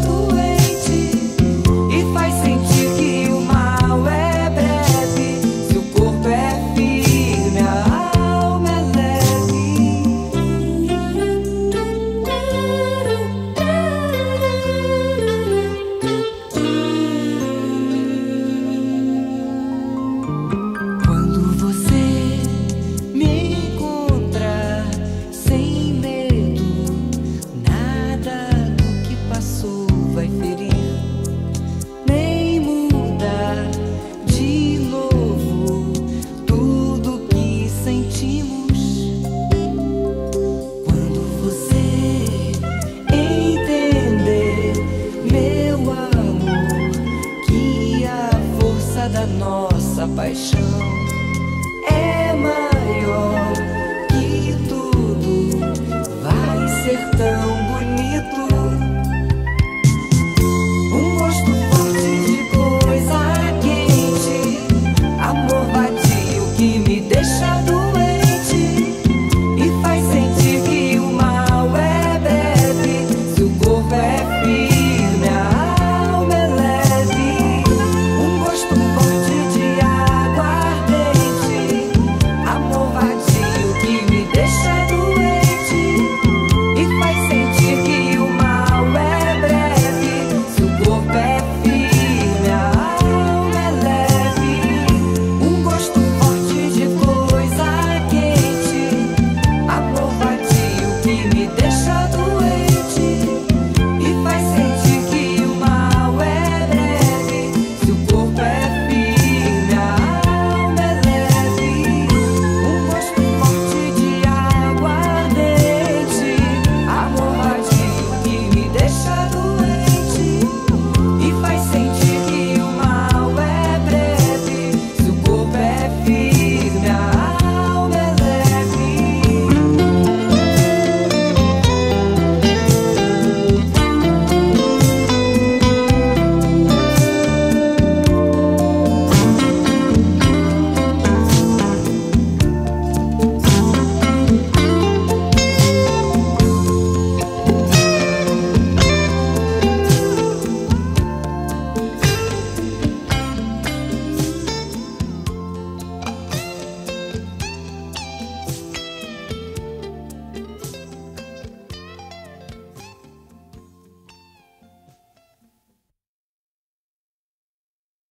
doente e faz sentir que o mal é breve. Se o corpo é firme, a alma é leve. Quando você me encontra sem medo, nada do que passou vai ferir, nem mudar de novo tudo que sentimos. Quando você entender, meu amor, que a força da nossa paixão é maior que tudo, vai ser tão